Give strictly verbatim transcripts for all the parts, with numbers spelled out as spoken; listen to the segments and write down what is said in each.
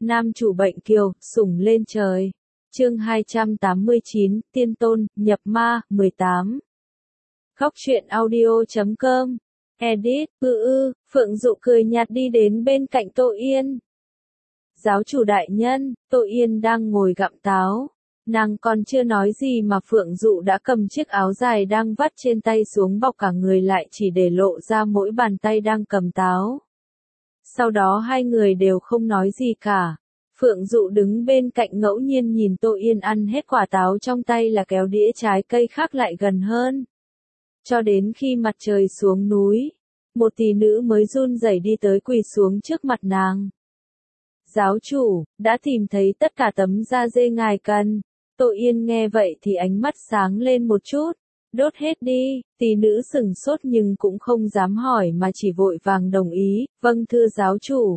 Nam chủ bệnh kiều, sủng lên trời. Chương hai trăm tám mươi chín, Tiên Tôn, Nhập Ma, mười tám. Khóc chuyện audio chấm com. Edit, ư ư, Phượng Dụ cười nhạt đi đến bên cạnh Tô Yên. Giáo chủ đại nhân, Tô Yên đang ngồi gặm táo. Nàng còn chưa nói gì mà Phượng Dụ đã cầm chiếc áo dài đang vắt trên tay xuống bọc cả người lại chỉ để lộ ra mỗi bàn tay đang cầm táo. Sau đó hai người đều không nói gì cả. Phượng Dụ đứng bên cạnh ngẫu nhiên nhìn Tô Yên ăn hết quả táo trong tay là kéo đĩa trái cây khác lại gần hơn. Cho đến khi mặt trời xuống núi, một tỷ nữ mới run rẩy đi tới quỳ xuống trước mặt nàng. Giáo chủ, đã tìm thấy tất cả tấm da dê ngài cần. Tô Yên nghe vậy thì ánh mắt sáng lên một chút. Đốt hết đi, tỷ nữ sửng sốt nhưng cũng không dám hỏi mà chỉ vội vàng đồng ý, vâng thưa giáo chủ.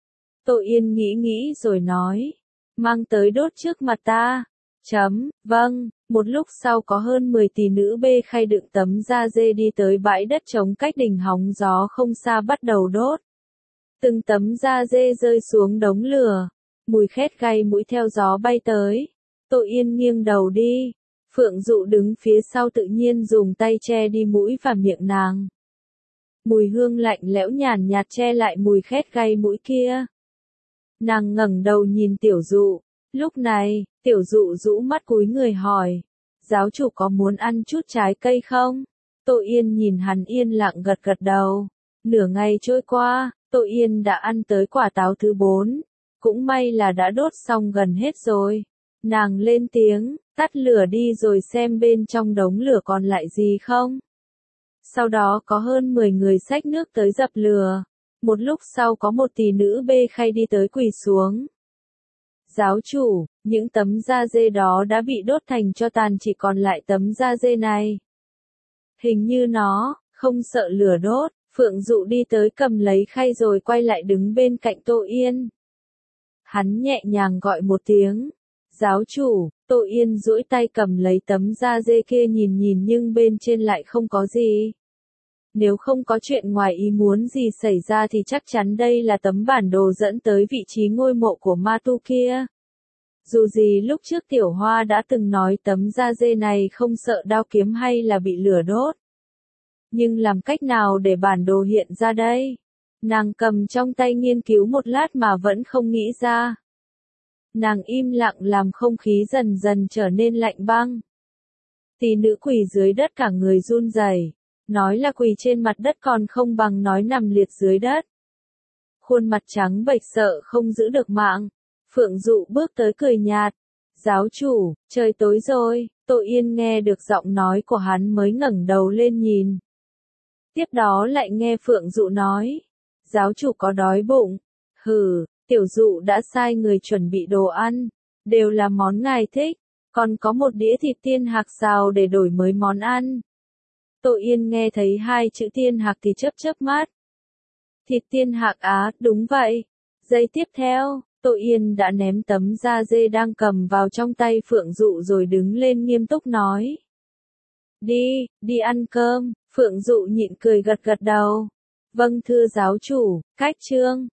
Tô Yên nghĩ nghĩ rồi nói, mang tới đốt trước mặt ta. Chấm, vâng, một lúc sau có hơn mười tỷ nữ bê khay đựng tấm da dê đi tới bãi đất trống cách đỉnh hóng gió không xa bắt đầu đốt. Từng tấm da dê rơi xuống đống lửa, mùi khét gây mũi theo gió bay tới. Tô Yên nghiêng đầu đi, Phượng Dụ đứng phía sau tự nhiên dùng tay che đi mũi và miệng nàng. Mùi hương lạnh lẽo nhàn nhạt che lại mùi khét gây mũi kia. Nàng ngẩng đầu nhìn Tiểu Dụ, lúc này, Tiểu Dụ rũ mắt cúi người hỏi, giáo chủ có muốn ăn chút trái cây không? Tô Yên nhìn hắn yên lặng gật gật đầu. Nửa ngày trôi qua, Tô Yên đã ăn tới quả táo thứ bốn, cũng may là đã đốt xong gần hết rồi. Nàng lên tiếng, tắt lửa đi rồi xem bên trong đống lửa còn lại gì không. Sau đó có hơn mười người xách nước tới dập lửa. Một lúc sau có một tỷ nữ bê khay đi tới quỳ xuống. Giáo chủ, những tấm da dê đó đã bị đốt thành cho tàn, chỉ còn lại tấm da dê này. Hình như nó, không sợ lửa đốt. Phượng Dụ đi tới cầm lấy khay rồi quay lại đứng bên cạnh Tô Yên. Hắn nhẹ nhàng gọi một tiếng. Giáo chủ, Tô Yên duỗi tay cầm lấy tấm da dê kia nhìn nhìn nhưng bên trên lại không có gì. Nếu không có chuyện ngoài ý muốn gì xảy ra thì chắc chắn đây là tấm bản đồ dẫn tới vị trí ngôi mộ của ma tu kia. Dù gì lúc trước Tiểu Hoa đã từng nói tấm da dê này không sợ đao kiếm hay là bị lửa đốt. Nhưng làm cách nào để bản đồ hiện ra đây? Nàng cầm trong tay nghiên cứu một lát mà vẫn không nghĩ ra. Nàng im lặng làm không khí dần dần trở nên lạnh băng. Tỷ nữ quỳ dưới đất cả người run rẩy, nói là quỳ trên mặt đất còn không bằng nói nằm liệt dưới đất. Khuôn mặt trắng bệch sợ không giữ được mạng. Phượng Dụ bước tới cười nhạt. Giáo chủ, trời tối rồi. Tô Yên nghe được giọng nói của hắn mới ngẩng đầu lên nhìn. Tiếp đó lại nghe Phượng Dụ nói, giáo chủ có đói bụng? Hừ, Tiểu Dụ đã sai người chuẩn bị đồ ăn, đều là món ngài thích, còn có một đĩa thịt tiên hạc xào để đổi mới món ăn. Tô Yên nghe thấy hai chữ tiên hạc thì chớp chớp mắt. Thịt tiên hạc á, đúng vậy. Giây tiếp theo, Tô Yên đã ném tấm da dê đang cầm vào trong tay Phượng Dụ rồi đứng lên nghiêm túc nói. Đi, đi ăn cơm. Phượng Dụ nhịn cười gật gật đầu. Vâng thưa giáo chủ, cách chương.